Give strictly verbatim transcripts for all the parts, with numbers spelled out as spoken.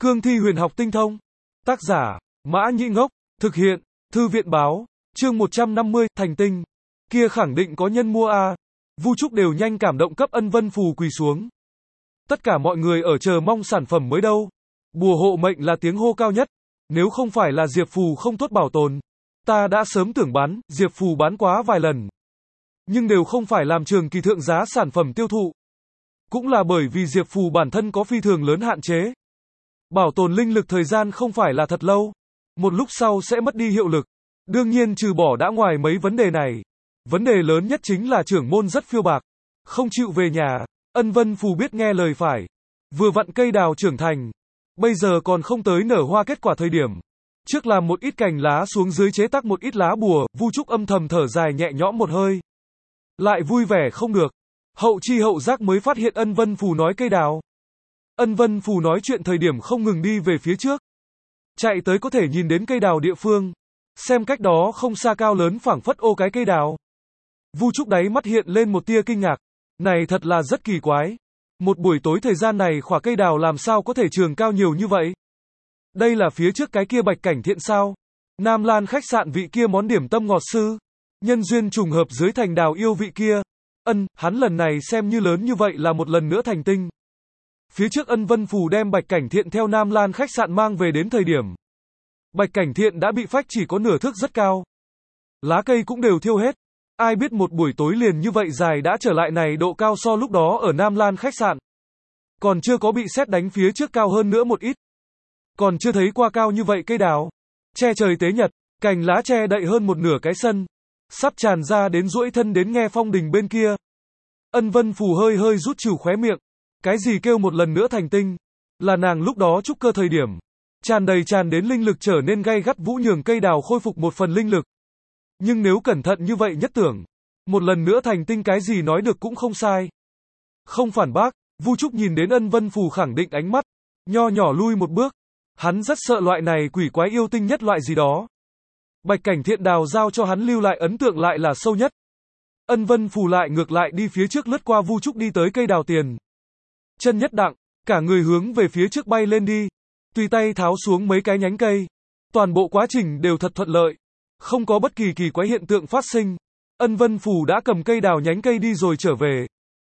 Cương thi huyền học tinh thông. Tác giả, Mã Nhĩ Ngốc. Thực hiện, Thư viện báo. Chương một trăm năm mươi, thành tinh. Kia khẳng định có nhân mua a. Vu Trúc đều nhanh cảm động cấp Ân Vân Phù quỳ xuống. Tất cả mọi người ở chờ mong sản phẩm mới đâu. Bùa hộ mệnh là tiếng hô cao nhất. Nếu không phải là Diệp Phù không tốt bảo tồn, ta đã sớm tưởng bán, Diệp Phù bán quá vài lần. Nhưng đều không phải làm trường kỳ thượng giá sản phẩm tiêu thụ. Cũng là bởi vì Diệp Phù bản thân có phi thường lớn hạn chế. Bảo tồn linh lực thời gian không phải là thật lâu. Một lúc sau sẽ mất đi hiệu lực. Đương nhiên trừ bỏ đã ngoài mấy vấn đề này. Vấn đề lớn nhất chính là trưởng môn rất phiêu bạc. Không chịu về nhà. Ân Vân Phù biết nghe lời phải. Vừa vặn cây đào trưởng thành. Bây giờ còn không tới nở hoa kết quả thời điểm. Trước làm một ít cành lá xuống dưới chế tác một ít lá bùa. Vu Trúc âm thầm thở dài nhẹ nhõm một hơi. Lại vui vẻ không được. Hậu chi hậu giác mới phát hiện Ân Vân Phù nói cây đào. Ân Vân Phù nói chuyện thời điểm không ngừng đi về phía trước. Chạy tới có thể nhìn đến cây đào địa phương. Xem cách đó không xa cao lớn phảng phất ô cái cây đào. Vu Trúc đáy mắt hiện lên một tia kinh ngạc. Này thật là rất kỳ quái. Một buổi tối thời gian này khỏa cây đào làm sao có thể trường cao nhiều như vậy? Đây là phía trước cái kia Bạch Cảnh Thiện sao? Nam Lan khách sạn vị kia món điểm tâm ngọt sư? Nhân duyên trùng hợp dưới thành đào yêu vị kia? Ân, hắn lần này xem như lớn như vậy là một lần nữa thành tinh. Phía trước Ân Vân Phù đem Bạch Cảnh Thiện theo Nam Lan khách sạn mang về đến thời điểm. Bạch Cảnh Thiện đã bị phách chỉ có nửa thước rất cao. Lá cây cũng đều thiêu hết. Ai biết một buổi tối liền như vậy dài đã trở lại này độ cao so lúc đó ở Nam Lan khách sạn. Còn chưa có bị sét đánh phía trước cao hơn nữa một ít. Còn chưa thấy qua cao như vậy cây đào. Che trời tế nhật, cành lá che đậy hơn một nửa cái sân. Sắp tràn ra đến duỗi thân đến nghe phong đình bên kia. Ân Vân Phù hơi hơi rút trừ khóe miệng. Cái gì kêu một lần nữa thành tinh? Là nàng lúc đó trúc cơ thời điểm. Tràn đầy tràn đến linh lực trở nên gay gắt vũ nhường cây đào khôi phục một phần linh lực. Nhưng nếu cẩn thận như vậy nhất tưởng. Một lần nữa thành tinh cái gì nói được cũng không sai. Không phản bác, Vu Trúc nhìn đến Ân Vân Phù khẳng định ánh mắt. Nho nhỏ lui một bước. Hắn rất sợ loại này quỷ quái yêu tinh nhất loại gì đó. Bạch Cảnh Thiện đào giao cho hắn lưu lại ấn tượng lại là sâu nhất. Ân Vân Phù lại ngược lại đi phía trước lướt qua Vu Trúc đi tới cây đào tiền. Chân nhất đặng, cả người hướng về phía trước bay lên đi. Tùy tay tháo xuống mấy cái nhánh cây. Toàn bộ quá trình đều thật thuận lợi. Không có bất kỳ kỳ quái hiện tượng phát sinh. Ân Vân Phù đã cầm cây đào nhánh cây đi rồi trở về.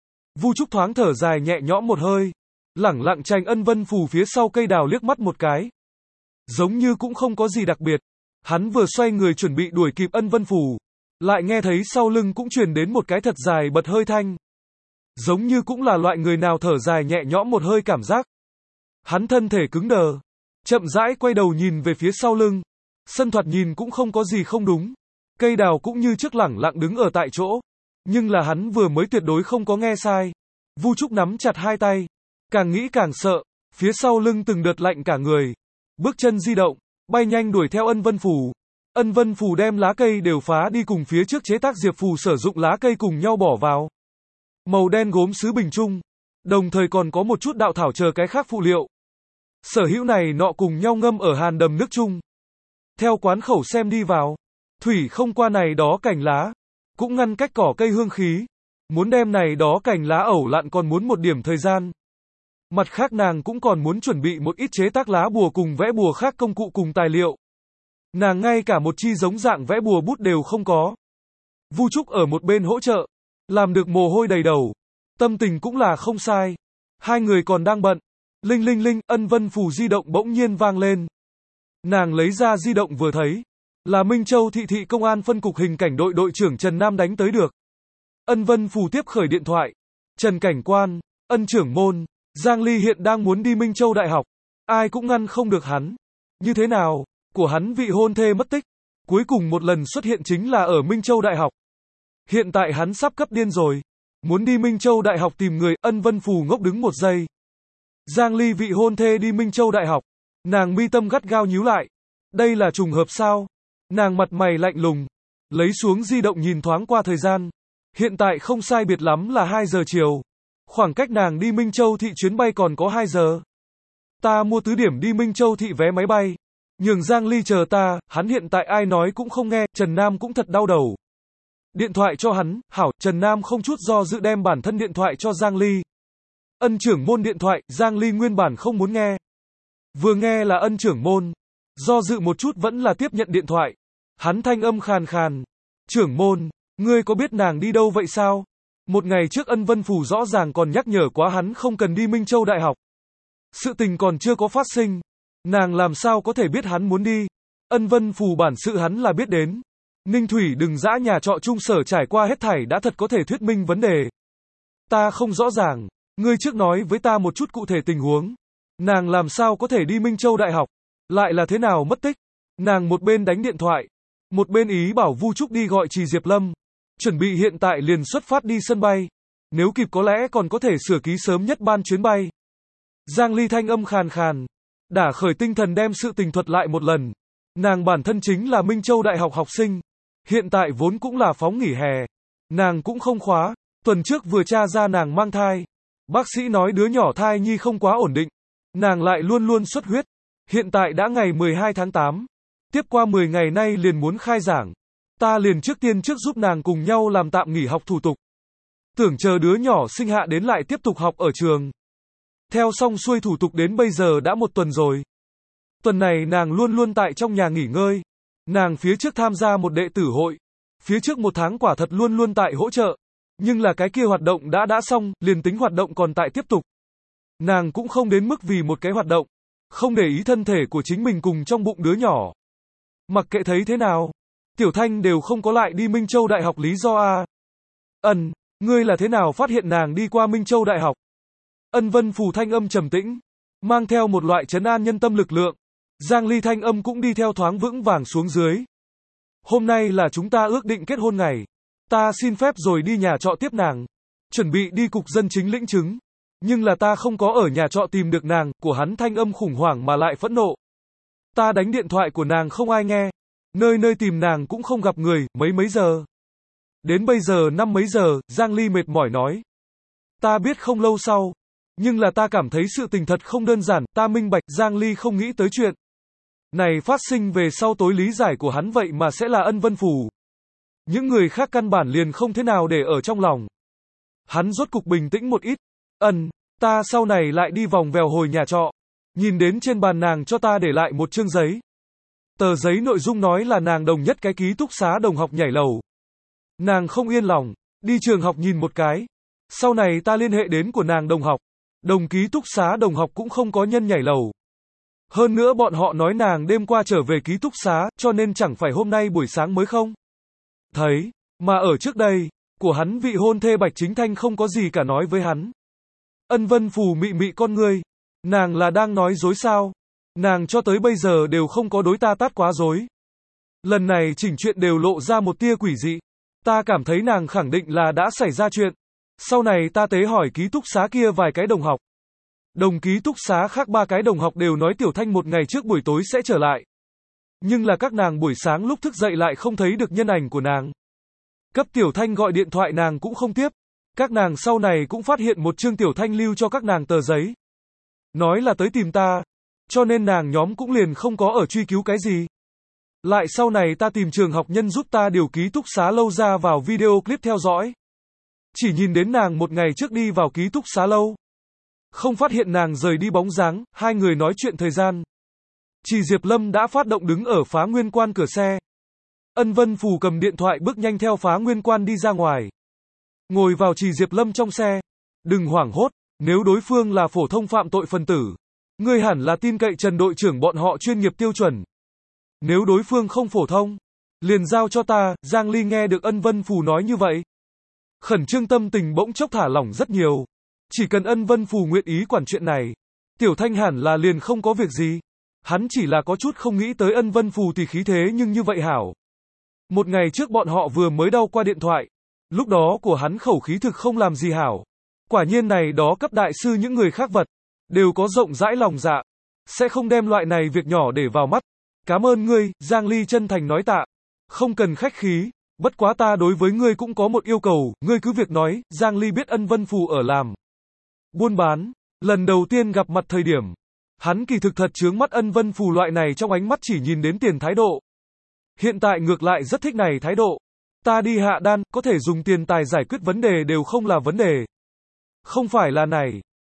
Vu Trúc thoáng thở dài nhẹ nhõm một hơi. Lẳng lặng tranh Ân Vân Phù phía sau cây đào liếc mắt một cái. Giống như cũng không có gì đặc biệt. Hắn vừa xoay người chuẩn bị đuổi kịp Ân Vân Phù. Lại nghe thấy sau lưng cũng truyền đến một cái thật dài bật hơi thanh. Giống như cũng là loại người nào thở dài nhẹ nhõm một hơi cảm giác. Hắn thân thể cứng đờ. Chậm rãi quay đầu nhìn về phía sau lưng. Sân thoạt nhìn cũng không có gì không đúng. Cây đào cũng như trước lẳng lặng đứng ở tại chỗ. Nhưng là hắn vừa mới tuyệt đối không có nghe sai. Vu Trúc nắm chặt hai tay. Càng nghĩ càng sợ. Phía sau lưng từng đợt lạnh cả người. Bước chân di động. Bay nhanh đuổi theo Ân Vân Phù. Ân Vân Phù đem lá cây đều phá đi cùng phía trước chế tác Diệp Phù sử dụng lá cây cùng nhau bỏ vào. Màu đen gốm sứ bình trung. Đồng thời còn có một chút đạo thảo chờ cái khác phụ liệu. Sở hữu này nọ cùng nhau ngâm ở hàn đầm nước chung. Theo quán khẩu xem đi vào. Thủy không qua này đó cành lá. Cũng ngăn cách cỏ cây hương khí. Muốn đem này đó cành lá ẩu lặn còn muốn một điểm thời gian. Mặt khác nàng cũng còn muốn chuẩn bị một ít chế tác lá bùa cùng vẽ bùa khác công cụ cùng tài liệu. Nàng ngay cả một chi giống dạng vẽ bùa bút đều không có. Vu Trúc ở một bên hỗ trợ. Làm được mồ hôi đầy đầu. Tâm tình cũng là không sai. Hai người còn đang bận. Linh linh linh, Ân Vân Phù di động bỗng nhiên vang lên. Nàng lấy ra di động vừa thấy. Là Minh Châu thị thị công an phân cục hình cảnh đội đội trưởng Trần Nam đánh tới được. Ân Vân Phù tiếp khởi điện thoại. Trần cảnh quan, Ân trưởng môn, Giang Ly hiện đang muốn đi Minh Châu Đại học. Ai cũng ngăn không được hắn. Như thế nào? Của hắn vị hôn thê mất tích. Cuối cùng một lần xuất hiện chính là ở Minh Châu Đại học. Hiện tại hắn sắp cấp điên rồi. Muốn đi Minh Châu Đại học tìm người. Ân Vân Phù ngốc đứng một giây. Giang Ly vị hôn thê đi Minh Châu Đại học. Nàng mi tâm gắt gao nhíu lại. Đây là trùng hợp sao? Nàng mặt mày lạnh lùng. Lấy xuống di động nhìn thoáng qua thời gian. Hiện tại không sai biệt lắm là hai giờ chiều. Khoảng cách nàng đi Minh Châu thị chuyến bay còn có hai giờ. Ta mua tứ điểm đi Minh Châu thị vé máy bay. Nhường Giang Ly chờ ta, hắn hiện tại ai nói cũng không nghe, Trần Nam cũng thật đau đầu. Điện thoại cho hắn, hảo, Trần Nam không chút do dự đem bản thân điện thoại cho Giang Ly. Ân trưởng môn điện thoại, Giang Ly nguyên bản không muốn nghe. Vừa nghe là Ân trưởng môn, do dự một chút vẫn là tiếp nhận điện thoại. Hắn thanh âm khàn khàn. Trưởng môn, ngươi có biết nàng đi đâu vậy sao? Một ngày trước Ân Vân Phù rõ ràng còn nhắc nhở quá hắn không cần đi Minh Châu Đại học. Sự tình còn chưa có phát sinh. Nàng làm sao có thể biết hắn muốn đi? Ân Vân Phù bản sự hắn là biết đến. Ninh Thủy đừng dã nhà trọ chung sở trải qua hết thảy đã thật có thể thuyết minh vấn đề. Ta không rõ ràng. Ngươi trước nói với ta một chút cụ thể tình huống. Nàng làm sao có thể đi Minh Châu Đại học? Lại là thế nào mất tích? Nàng một bên đánh điện thoại, một bên ý bảo Vu Trúc đi gọi Trì Diệp Lâm. Chuẩn bị hiện tại liền xuất phát đi sân bay. Nếu kịp có lẽ còn có thể sửa ký sớm nhất ban chuyến bay. Giang Ly thanh âm khàn khàn. Đả khởi tinh thần đem sự tình thuật lại một lần. Nàng bản thân chính là Minh Châu Đại học học sinh. Hiện tại vốn cũng là phóng nghỉ hè. Nàng cũng không khóa. Tuần trước vừa tra ra nàng mang thai. Bác sĩ nói đứa nhỏ thai nhi không quá ổn định. Nàng lại luôn luôn xuất huyết. Hiện tại đã ngày mười hai tháng tám. Tiếp qua mười ngày nay liền muốn khai giảng. Ta liền trước tiên trước giúp nàng cùng nhau làm tạm nghỉ học thủ tục. Tưởng chờ đứa nhỏ sinh hạ đến lại tiếp tục học ở trường. Theo xong xuôi thủ tục đến bây giờ đã một tuần rồi. Tuần này nàng luôn luôn tại trong nhà nghỉ ngơi. Nàng phía trước tham gia một đệ tử hội. Phía trước một tháng quả thật luôn luôn tại hỗ trợ. Nhưng là cái kia hoạt động đã đã xong, liền tính hoạt động còn tại tiếp tục. Nàng cũng không đến mức vì một cái hoạt động. Không để ý thân thể của chính mình cùng trong bụng đứa nhỏ. Mặc kệ thấy thế nào. Tiểu Thanh đều không có lại đi Minh Châu Đại học lý do a. Ân, ngươi là thế nào phát hiện nàng đi qua Minh Châu Đại học? Ân Vân Phù thanh âm trầm tĩnh, mang theo một loại trấn an nhân tâm lực lượng. Giang Ly thanh âm cũng đi theo thoáng vững vàng xuống dưới. Hôm nay là chúng ta ước định kết hôn ngày. Ta xin phép rồi đi nhà trọ tiếp nàng. Chuẩn bị đi cục dân chính lĩnh chứng. Nhưng là ta không có ở nhà trọ tìm được nàng, của hắn thanh âm khủng hoảng mà lại phẫn nộ. Ta đánh điện thoại của nàng không ai nghe. Nơi nơi tìm nàng cũng không gặp người, mấy mấy giờ. Đến bây giờ năm mấy giờ, Giang Ly mệt mỏi nói. Ta biết không lâu sau. Nhưng là ta cảm thấy sự tình thật không đơn giản, ta minh bạch, Giang Ly không nghĩ tới chuyện này phát sinh về sau tối lý giải của hắn vậy mà sẽ là Ân Vân Phù. Những người khác căn bản liền không thế nào để ở trong lòng. Hắn rốt cục bình tĩnh một ít. Ân, ta sau này lại đi vòng vèo hồi nhà trọ. Nhìn đến trên bàn nàng cho ta để lại một chương giấy. Tờ giấy nội dung nói là nàng đồng nhất cái ký túc xá đồng học nhảy lầu. Nàng không yên lòng, đi trường học nhìn một cái. Sau này ta liên hệ đến của nàng đồng học. Đồng ký túc xá đồng học cũng không có nhân nhảy lầu. Hơn nữa bọn họ nói nàng đêm qua trở về ký túc xá, cho nên chẳng phải hôm nay buổi sáng mới không? Thấy, mà ở trước đây, của hắn vị hôn thê Bạch Chính Thanh không có gì cả nói với hắn. Ân Vân Phù mị mị con ngươi. Nàng là đang nói dối sao? Nàng cho tới bây giờ đều không có đối ta tát quá dối. Lần này chỉnh chuyện đều lộ ra một tia quỷ dị. Ta cảm thấy nàng khẳng định là đã xảy ra chuyện. Sau này ta tế hỏi ký túc xá kia vài cái đồng học. Đồng ký túc xá khác ba cái đồng học đều nói Tiểu Thanh một ngày trước buổi tối sẽ trở lại. Nhưng là các nàng buổi sáng lúc thức dậy lại không thấy được nhân ảnh của nàng. Cấp Tiểu Thanh gọi điện thoại nàng cũng không tiếp. Các nàng sau này cũng phát hiện một chương Tiểu Thanh lưu cho các nàng tờ giấy. Nói là tới tìm ta. Cho nên nàng nhóm cũng liền không có ở truy cứu cái gì. Lại sau này ta tìm trường học nhân giúp ta điều ký túc xá lâu ra vào video clip theo dõi. Chỉ nhìn đến nàng một ngày trước đi vào ký túc xá lâu. Không phát hiện nàng rời đi bóng dáng, hai người nói chuyện thời gian. Trì Diệp Lâm đã phát động đứng ở Phá Nguyên Quan cửa xe. Ân Vân Phù cầm điện thoại bước nhanh theo Phá Nguyên Quan đi ra ngoài. Ngồi vào Trì Diệp Lâm trong xe. Đừng hoảng hốt, nếu đối phương là phổ thông phạm tội phần tử. Ngươi hẳn là tin cậy Trần đội trưởng bọn họ chuyên nghiệp tiêu chuẩn. Nếu đối phương không phổ thông, liền giao cho ta. Giang Ly nghe được Ân Vân Phù nói như vậy. Khẩn trương tâm tình bỗng chốc thả lỏng rất nhiều. Chỉ cần Ân Vân Phù nguyện ý quản chuyện này, Tiểu Thanh hẳn là liền không có việc gì. Hắn chỉ là có chút không nghĩ tới Ân Vân Phù thì khí thế nhưng như vậy hảo. Một ngày trước bọn họ vừa mới đau qua điện thoại. Lúc đó của hắn khẩu khí thực không làm gì hảo. Quả nhiên này đó cấp đại sư những người khác vật. Đều có rộng rãi lòng dạ. Sẽ không đem loại này việc nhỏ để vào mắt. Cảm ơn ngươi, Giang Ly chân thành nói tạ. Không cần khách khí. Bất quá ta đối với ngươi cũng có một yêu cầu. Ngươi cứ việc nói. Giang Ly biết Ân Vân Phù ở làm buôn bán. Lần đầu tiên gặp mặt thời điểm. Hắn kỳ thực thật chướng mắt Ân Vân Phù loại này trong ánh mắt chỉ nhìn đến tiền thái độ. Hiện tại ngược lại rất thích này thái độ. Ta đi hạ đan, có thể dùng tiền tài giải quyết vấn đề đều không là vấn đề. Không phải là này.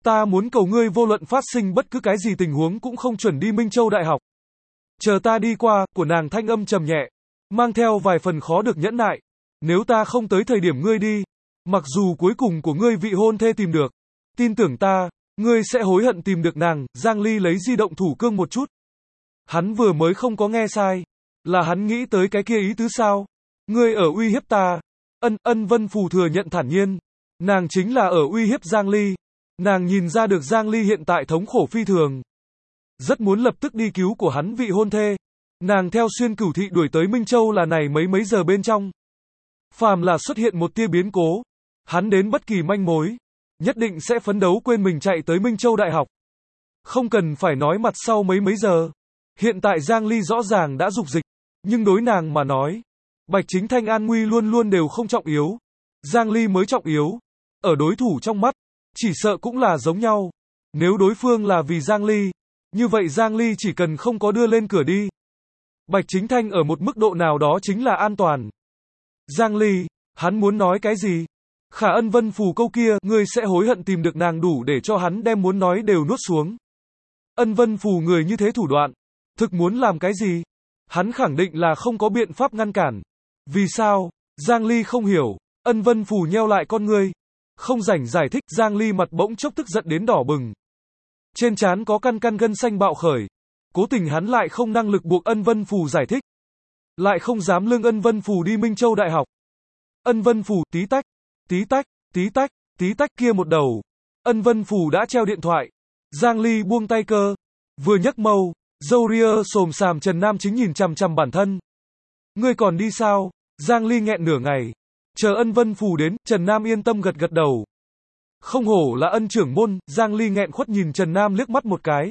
Ta muốn cầu ngươi vô luận phát sinh bất cứ cái gì tình huống cũng không chuẩn đi Minh Châu Đại học. Chờ ta đi qua, của nàng thanh âm trầm nhẹ, mang theo vài phần khó được nhẫn nại. Nếu ta không tới thời điểm ngươi đi, mặc dù cuối cùng của ngươi vị hôn thê tìm được, tin tưởng ta, ngươi sẽ hối hận tìm được nàng. Giang Ly lấy di động thủ cương một chút. Hắn vừa mới không có nghe sai, là hắn nghĩ tới cái kia ý tứ sao? Ngươi ở uy hiếp ta. Ân, Ân Vân Phù thừa nhận thản nhiên, nàng chính là ở uy hiếp Giang Ly. Nàng nhìn ra được Giang Ly hiện tại thống khổ phi thường, rất muốn lập tức đi cứu của hắn vị hôn thê. Nàng theo xuyên cửu thị đuổi tới Minh Châu là này mấy mấy giờ bên trong. Phàm là xuất hiện một tia biến cố, hắn đến bất kỳ manh mối, nhất định sẽ phấn đấu quên mình chạy tới Minh Châu Đại học. Không cần phải nói mặt sau mấy mấy giờ. Hiện tại Giang Ly rõ ràng đã dục dịch, nhưng đối nàng mà nói, Bạch Chính Thanh an nguy luôn luôn đều không trọng yếu. Giang Ly mới trọng yếu. Ở đối thủ trong mắt, chỉ sợ cũng là giống nhau. Nếu đối phương là vì Giang Ly, như vậy Giang Ly chỉ cần không có đưa lên cửa đi. Bạch Chính Thanh ở một mức độ nào đó chính là an toàn. Giang Ly, hắn muốn nói cái gì? Khả Ân Vân Phù câu kia, ngươi sẽ hối hận tìm được nàng đủ để cho hắn đem muốn nói đều nuốt xuống. Ân Vân Phù người như thế thủ đoạn, thực muốn làm cái gì? Hắn khẳng định là không có biện pháp ngăn cản. Vì sao? Giang Ly không hiểu. Ân Vân Phù nheo lại con ngươi, không rảnh giải thích. Giang Ly mặt bỗng chốc tức giận đến đỏ bừng, trên trán có căn căn gân xanh bạo khởi. Cố tình hắn lại không năng lực buộc Ân Vân Phù giải thích, lại không dám lương Ân Vân Phù đi Minh Châu Đại học. Ân Vân Phù, tí tách, tí tách, tí tách, tí tách kia một đầu. Ân Vân Phù đã treo điện thoại. Giang Ly buông tay cơ, vừa nhấc mâu, râu ria xồm xàm Trần Nam chính nhìn chằm chằm bản thân. Ngươi còn đi sao? Giang Ly nghẹn nửa ngày, chờ Ân Vân Phù đến. Trần Nam yên tâm gật gật đầu. Không hổ là Ân trưởng môn. Giang Ly nghẹn khuất nhìn Trần Nam liếc mắt một cái.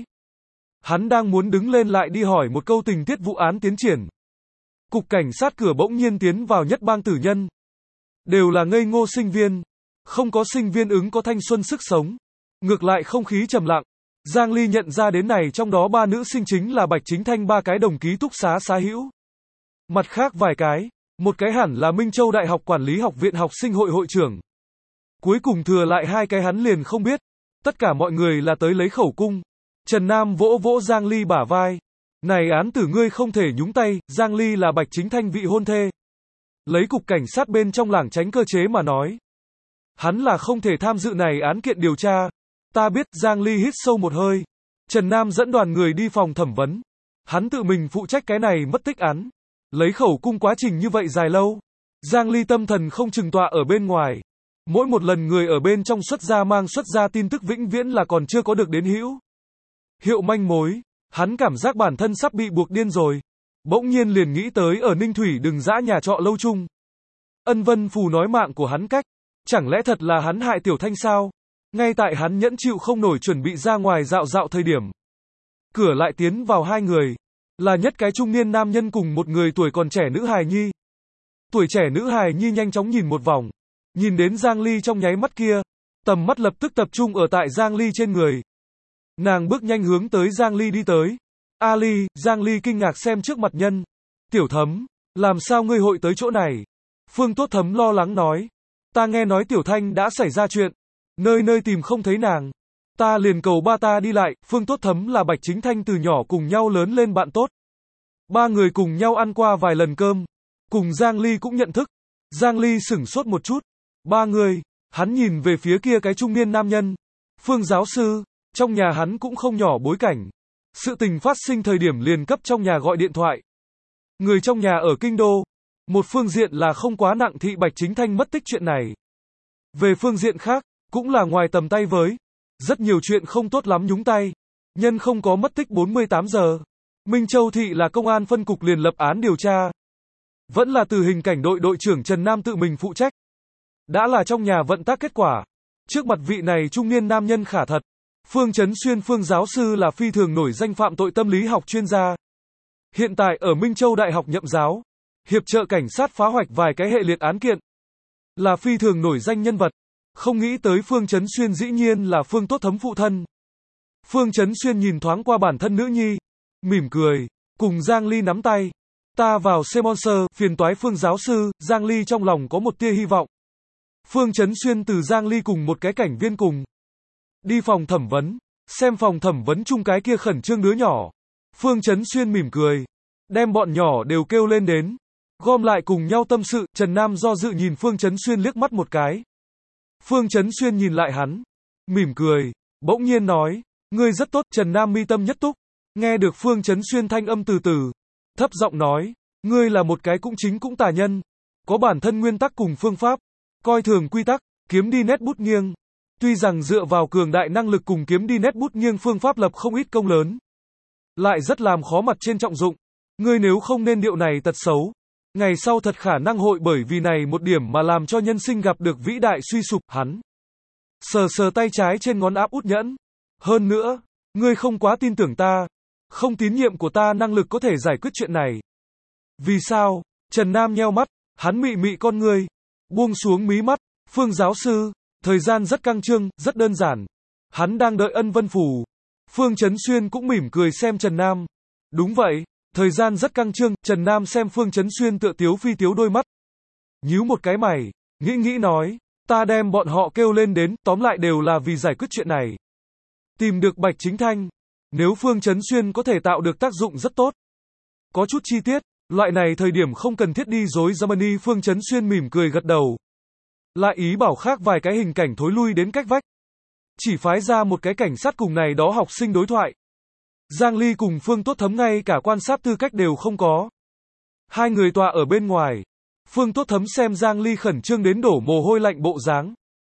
Hắn đang muốn đứng lên lại đi hỏi một câu tình tiết vụ án tiến triển. Cục cảnh sát cửa bỗng nhiên tiến vào nhất bang tử nhân. Đều là ngây ngô sinh viên, không có sinh viên ứng có thanh xuân sức sống, ngược lại không khí trầm lặng. Giang Ly nhận ra đến này trong đó ba nữ sinh chính là Bạch Chính Thanh ba cái đồng ký túc xá xá hữu. Mặt khác vài cái, một cái hẳn là Minh Châu Đại học Quản lý học viện học sinh hội hội trưởng. Cuối cùng thừa lại hai cái hắn liền không biết. Tất cả mọi người là tới lấy khẩu cung. Trần Nam vỗ vỗ Giang Ly bả vai. Này án tử ngươi không thể nhúng tay. Giang Ly là Bạch Chính Thanh vị hôn thê. Lấy cục cảnh sát bên trong lảng tránh cơ chế mà nói, hắn là không thể tham dự này án kiện điều tra. Ta biết. Giang Ly hít sâu một hơi. Trần Nam dẫn đoàn người đi phòng thẩm vấn. Hắn tự mình phụ trách cái này mất tích án. Lấy khẩu cung quá trình như vậy dài lâu, Giang Ly tâm thần không chừng tọa ở bên ngoài. Mỗi một lần người ở bên trong xuất ra mang xuất ra tin tức vĩnh viễn là còn chưa có được đến hữu hiệu manh mối. Hắn cảm giác bản thân sắp bị buộc điên rồi. Bỗng nhiên liền nghĩ tới ở Ninh Thủy đừng dã nhà trọ lâu chung. Ân Vân Phù nói mạng của hắn cách. Chẳng lẽ thật là hắn hại Tiểu Thanh sao? Ngay tại hắn nhẫn chịu không nổi chuẩn bị ra ngoài dạo dạo thời điểm, cửa lại tiến vào hai người. Là nhất cái trung niên nam nhân cùng một người tuổi còn trẻ nữ hài nhi. Tuổi trẻ nữ hài nhi nhanh chóng nhìn một vòng. Nhìn đến Giang Ly trong nháy mắt kia, tầm mắt lập tức tập trung ở tại Giang Ly trên người. Nàng bước nhanh hướng tới Giang Ly đi tới. Ali, Giang Ly kinh ngạc xem trước mặt nhân. Tiểu Thấm, làm sao ngươi hội tới chỗ này? Phương Tốt Thấm lo lắng nói. Ta nghe nói Tiểu Thanh đã xảy ra chuyện. Nơi nơi tìm không thấy nàng. Ta liền cầu ba ta đi lại. Phương Tốt Thấm là Bạch Chính Thanh từ nhỏ cùng nhau lớn lên bạn tốt. Ba người cùng nhau ăn qua vài lần cơm. Cùng Giang Ly cũng nhận thức. Giang Ly sửng sốt một chút. Ba người, hắn nhìn về phía kia cái trung niên nam nhân. Phương giáo sư, trong nhà hắn cũng không nhỏ bối cảnh. Sự tình phát sinh thời điểm liền cấp trong nhà gọi điện thoại. Người trong nhà ở Kinh Đô. Một phương diện là không quá nặng thị Bạch Chính Thanh mất tích chuyện này. Về phương diện khác, cũng là ngoài tầm tay với. Rất nhiều chuyện không tốt lắm nhúng tay. Nhân không có mất tích bốn mươi tám giờ. Minh Châu thị là công an phân cục liền lập án điều tra. Vẫn là từ hình cảnh đội đội trưởng Trần Nam tự mình phụ trách. Đã là trong nhà vận tác kết quả. Trước mặt vị này trung niên nam nhân khả thật. Phương Chấn Xuyên Phương giáo sư là phi thường nổi danh phạm tội tâm lý học chuyên gia. Hiện tại ở Minh Châu Đại học nhậm giáo. Hiệp trợ cảnh sát phá hoạch vài cái hệ liệt án kiện. Là phi thường nổi danh nhân vật. Không nghĩ tới Phương Chấn Xuyên dĩ nhiên là Phương Tốt Thấm phụ thân. Phương Chấn Xuyên nhìn thoáng qua bản thân nữ nhi. Mỉm cười. Cùng Giang Ly nắm tay. Ta vào Semonser, phiền toái Phương giáo sư. Giang Ly trong lòng có một tia hy vọng. Phương Chấn Xuyên từ Giang Ly cùng một cái cảnh viên cùng đi phòng thẩm vấn, xem phòng thẩm vấn chung cái kia khẩn trương đứa nhỏ. Phương Chấn Xuyên mỉm cười, đem bọn nhỏ đều kêu lên đến, gom lại cùng nhau tâm sự. Trần Nam do dự nhìn Phương Chấn Xuyên liếc mắt một cái. Phương Chấn Xuyên nhìn lại hắn, mỉm cười, bỗng nhiên nói, ngươi rất tốt. Trần Nam mi tâm nhất túc, nghe được Phương Chấn Xuyên thanh âm từ từ, thấp giọng nói, ngươi là một cái cũng chính cũng tà nhân, có bản thân nguyên tắc cùng phương pháp, coi thường quy tắc, kiếm đi nét bút nghiêng. Tuy rằng dựa vào cường đại năng lực cùng kiếm đi nét bút nghiêng phương pháp lập không ít công lớn, lại rất làm khó mặt trên trọng dụng. Ngươi nếu không nên điệu này tật xấu, ngày sau thật khả năng hội bởi vì này một điểm mà làm cho nhân sinh gặp được vĩ đại suy sụp. Hắn sờ sờ tay trái trên ngón áp út nhẫn. Hơn nữa, ngươi không quá tin tưởng ta, không tín nhiệm của ta năng lực có thể giải quyết chuyện này. Vì sao? Trần Nam nheo mắt, hắn mị mị con ngươi, buông xuống mí mắt. Phương giáo sư, thời gian rất căng trương, rất đơn giản. Hắn đang đợi ân vân phù. Phương Chấn Xuyên cũng mỉm cười xem Trần Nam. Đúng vậy, thời gian rất căng trương. Trần Nam xem Phương Chấn Xuyên tựa tiếu phi tiếu đôi mắt, nhíu một cái mày, nghĩ nghĩ nói, ta đem bọn họ kêu lên đến, tóm lại đều là vì giải quyết chuyện này. Tìm được Bạch Chính Thanh, nếu Phương Chấn Xuyên có thể tạo được tác dụng rất tốt. Có chút chi tiết, loại này thời điểm không cần thiết đi dối Germany. Phương Chấn Xuyên mỉm cười gật đầu, lại ý bảo khác vài cái hình cảnh thối lui đến cách vách. Chỉ phái ra một cái cảnh sát cùng này đó học sinh đối thoại. Giang Ly cùng Phương Tốt Thấm ngay cả quan sát tư cách đều không có. Hai người tọa ở bên ngoài. Phương Tốt Thấm xem Giang Ly khẩn trương đến đổ mồ hôi lạnh bộ dáng,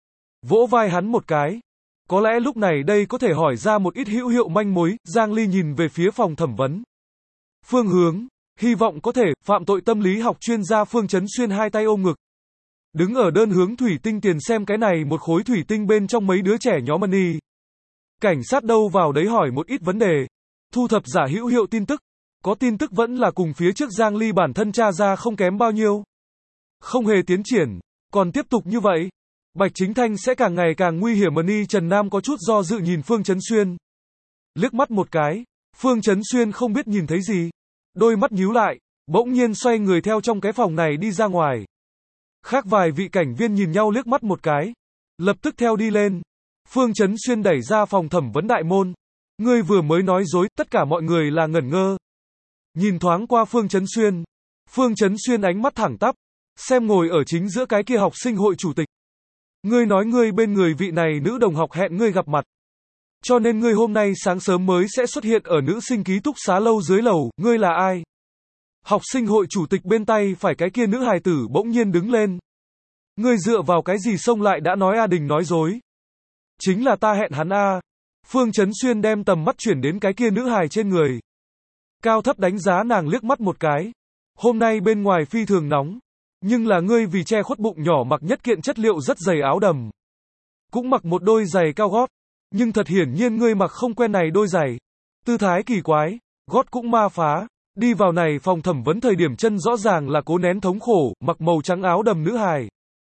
vỗ vai hắn một cái. Có lẽ lúc này đây có thể hỏi ra một ít hữu hiệu manh mối. Giang Ly nhìn về phía phòng thẩm vấn phương hướng, hy vọng có thể. Phạm tội tâm lý học chuyên gia Phương Chấn Xuyên hai tay ôm ngực, đứng ở đơn hướng thủy tinh tiền xem cái này một khối thủy tinh bên trong mấy đứa trẻ nhóm money. Cảnh sát đâu vào đấy hỏi một ít vấn đề, thu thập giả hữu hiệu tin tức. Có tin tức vẫn là cùng phía trước Giang Ly bản thân tra ra không kém bao nhiêu. Không hề tiến triển, còn tiếp tục như vậy, Bạch Chính Thanh sẽ càng ngày càng nguy hiểm. Money. Trần Nam có chút do dự nhìn Phương Chấn Xuyên, liếc mắt một cái. Phương Chấn Xuyên không biết nhìn thấy gì, đôi mắt nhíu lại, bỗng nhiên xoay người theo trong cái phòng này đi ra ngoài. Khác vài vị cảnh viên nhìn nhau liếc mắt một cái, lập tức theo đi lên. Phương Chấn Xuyên đẩy ra phòng thẩm vấn đại môn. Ngươi vừa mới nói dối. Tất cả mọi người là ngẩn ngơ, nhìn thoáng qua Phương Chấn Xuyên. Phương Chấn Xuyên ánh mắt thẳng tắp, xem ngồi ở chính giữa cái kia học sinh hội chủ tịch. Ngươi nói ngươi bên người vị này nữ đồng học hẹn ngươi gặp mặt, cho nên ngươi hôm nay sáng sớm mới sẽ xuất hiện ở nữ sinh ký túc xá lâu dưới lầu. Ngươi là ai? Học sinh hội chủ tịch bên tay phải cái kia nữ hài tử bỗng nhiên đứng lên. Ngươi dựa vào cái gì xông lại đã nói A Đình nói dối? Chính là ta hẹn hắn a. Phương Chấn Xuyên đem tầm mắt chuyển đến cái kia nữ hài trên người, cao thấp đánh giá nàng liếc mắt một cái. Hôm nay bên ngoài phi thường nóng, nhưng là ngươi vì che khuất bụng nhỏ mặc nhất kiện chất liệu rất dày áo đầm, cũng mặc một đôi giày cao gót, nhưng thật hiển nhiên ngươi mặc không quen này đôi giày. Tư thái kỳ quái, gót cũng ma phá. Đi vào này phòng thẩm vấn thời điểm chân rõ ràng là cố nén thống khổ, mặc màu trắng áo đầm nữ hài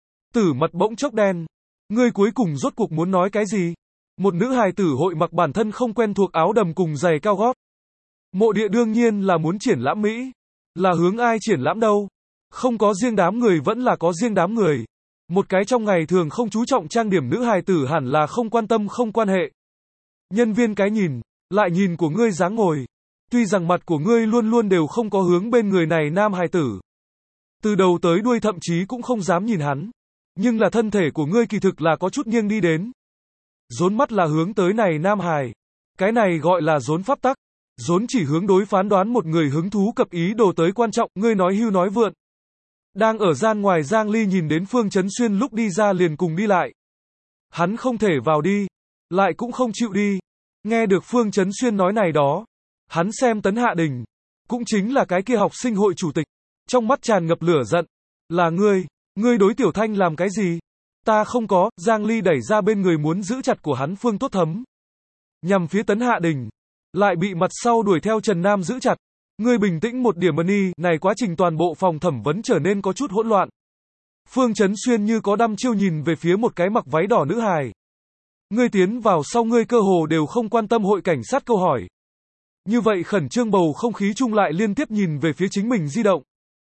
tử mặt bỗng chốc đen. Ngươi cuối cùng rốt cuộc muốn nói cái gì? Một nữ hài tử hội mặc bản thân không quen thuộc áo đầm cùng giày cao gót. Mộ địa đương nhiên là muốn triển lãm Mỹ. Là hướng ai triển lãm đâu? Không có riêng đám người vẫn là có riêng đám người. Một cái trong ngày thường không chú trọng trang điểm nữ hài tử hẳn là không quan tâm không quan hệ. Nhân viên cái nhìn, lại nhìn của ngươi dáng ngồi. Tuy rằng mặt của ngươi luôn luôn đều không có hướng bên người này nam hài tử, từ đầu tới đuôi thậm chí cũng không dám nhìn hắn, nhưng là thân thể của ngươi kỳ thực là có chút nghiêng đi đến. Rốn mắt là hướng tới này nam hài. Cái này gọi là rốn pháp tắc. Rốn chỉ hướng đối phán đoán một người hứng thú cập ý đồ tới quan trọng. Ngươi nói hưu nói vượn. Đang ở gian ngoài Giang Ly nhìn đến Phương Chấn Xuyên lúc đi ra liền cùng đi lại. Hắn không thể vào đi, lại cũng không chịu đi. Nghe được Phương Chấn Xuyên nói này đó, hắn xem Tấn Hạ Đình, cũng chính là cái kia học sinh hội chủ tịch, trong mắt tràn ngập lửa giận. Là ngươi, ngươi đối Tiểu Thanh làm cái gì? Ta không có. Giang Ly đẩy ra bên người muốn giữ chặt của hắn Phương Tốt Thấm, nhằm phía Tấn Hạ Đình, lại bị mặt sau đuổi theo Trần Nam giữ chặt. Ngươi bình tĩnh một điểm Money. Này quá trình toàn bộ phòng thẩm vấn trở nên có chút hỗn loạn. Phương Chấn Xuyên như có đăm chiêu nhìn về phía một cái mặc váy đỏ nữ hài. Ngươi tiến vào sau ngươi cơ hồ đều không quan tâm hội cảnh sát câu hỏi. Như vậy khẩn trương bầu không khí chung lại liên tiếp nhìn về phía chính mình di động.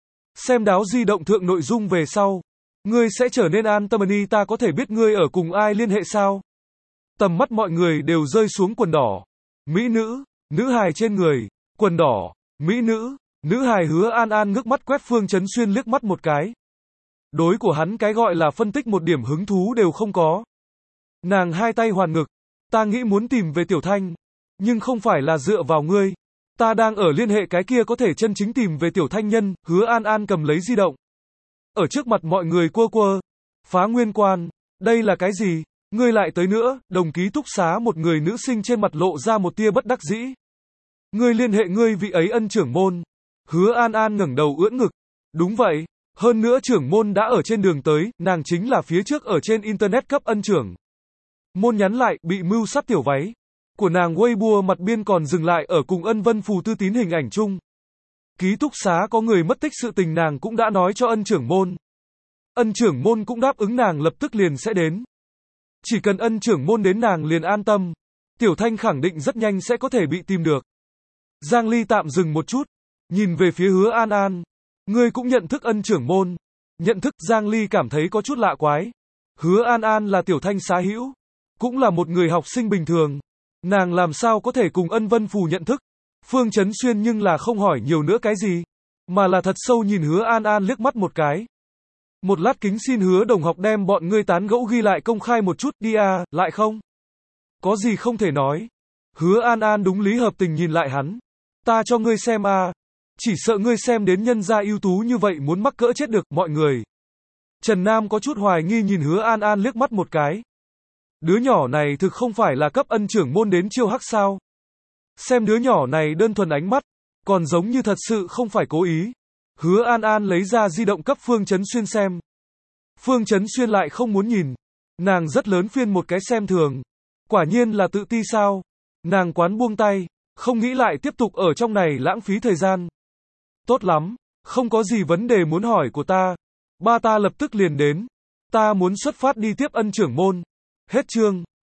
Xem đáo di động thượng nội dung về sau, ngươi sẽ trở nên an tâm. Money. Ta có thể biết ngươi ở cùng ai liên hệ sao? Tầm mắt mọi người đều rơi xuống quần đỏ. Mỹ nữ, nữ hài trên người, quần đỏ, mỹ nữ, nữ hài. Hứa An An ngước mắt quét Phương Chấn Xuyên liếc mắt một cái. Đối của hắn cái gọi là phân tích một điểm hứng thú đều không có. Nàng hai tay hoàn ngực. Ta nghĩ muốn tìm về Tiểu Thanh. Nhưng không phải là dựa vào ngươi. Ta đang ở liên hệ cái kia có thể chân chính tìm về Tiểu Thanh nhân. Hứa An An cầm lấy di động. Ở trước mặt mọi người quơ quơ. Phá Nguyên Quan. Đây là cái gì? Ngươi lại tới nữa. Đồng ký túc xá một người nữ sinh trên mặt lộ ra một tia bất đắc dĩ. Ngươi liên hệ ngươi vị ấy ân trưởng môn. Hứa An An ngẩng đầu ưỡn ngực. Đúng vậy. Hơn nữa trưởng môn đã ở trên đường tới. Nàng chính là phía trước ở trên internet cấp ân trưởng môn nhắn lại, bị mưu sát tiểu váy của nàng Weibo mặt biên còn dừng lại ở cùng ân vân phù tư tín hình ảnh chung. Ký túc xá có người mất tích sự tình nàng cũng đã nói cho ân trưởng môn. Ân trưởng môn cũng đáp ứng nàng lập tức liền sẽ đến. Chỉ cần ân trưởng môn đến nàng liền an tâm. Tiểu Thanh khẳng định rất nhanh sẽ có thể bị tìm được. Giang Ly tạm dừng một chút, nhìn về phía Hứa An An. Ngươi cũng nhận thức ân trưởng môn. Nhận thức. Giang Ly cảm thấy có chút lạ quái. Hứa An An là Tiểu Thanh xá hữu, cũng là một người học sinh bình thường. Nàng làm sao có thể cùng ân vân phù nhận thức. Phương Chấn Xuyên nhưng là không hỏi nhiều nữa cái gì, mà là thật sâu nhìn Hứa An An liếc mắt một cái. Một lát kính xin Hứa đồng học đem bọn ngươi tán gẫu ghi lại công khai một chút đi à, lại không? Có gì không thể nói. Hứa An An đúng lý hợp tình nhìn lại hắn. Ta cho ngươi xem à. Chỉ sợ ngươi xem đến nhân gia ưu tú như vậy muốn mắc cỡ chết được, mọi người. Trần Nam có chút hoài nghi nhìn Hứa An An liếc mắt một cái. Đứa nhỏ này thực không phải là cấp ân trưởng môn đến chiêu hắc sao? Xem đứa nhỏ này đơn thuần ánh mắt, còn giống như thật sự không phải cố ý. Hứa An An lấy ra di động cấp Phương Chấn Xuyên xem. Phương Chấn Xuyên lại không muốn nhìn. Nàng rất lớn phiên một cái xem thường. Quả nhiên là tự ti sao? Nàng quán buông tay, không nghĩ lại tiếp tục ở trong này lãng phí thời gian. Tốt lắm, không có gì vấn đề muốn hỏi của ta. Ba ta lập tức liền đến. Ta muốn xuất phát đi tiếp ân trưởng môn. Hết chương.